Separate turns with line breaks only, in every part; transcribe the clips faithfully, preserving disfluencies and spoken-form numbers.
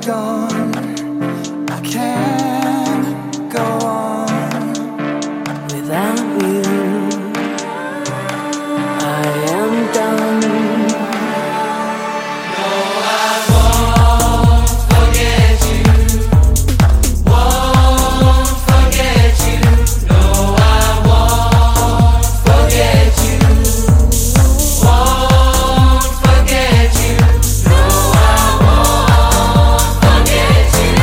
gone. I can't go on without you. I am done.
No, I won't forget you. Won't forget you. No, I won't forget you. Won't forget you. No, I won't forget you.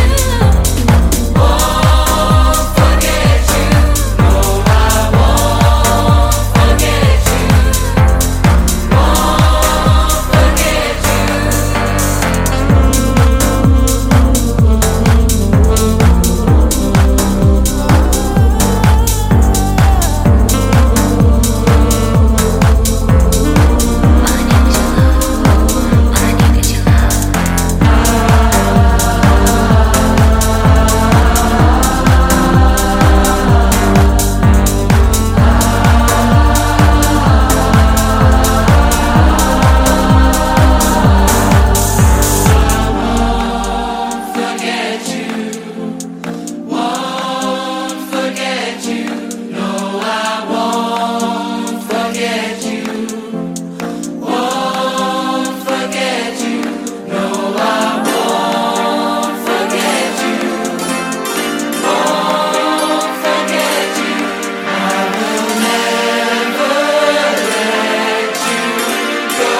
Won't forget you. No, I won't forget you. Won't forget forget you. Won't forget you. No, I won't forget you. Won't forget you. No, I won't forget you. Won't forget you. I will never let you go.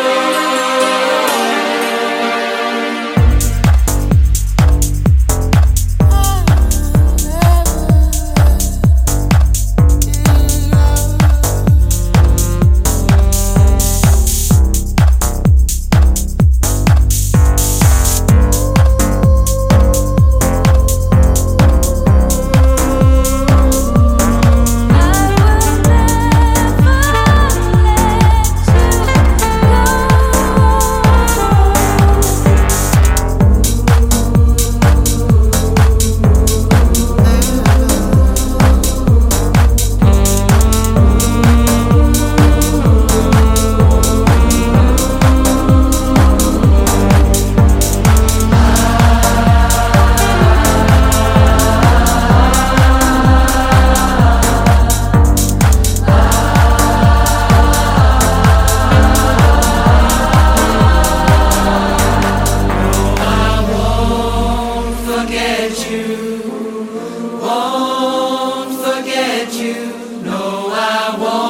Forget you, won't forget you. No, I won't.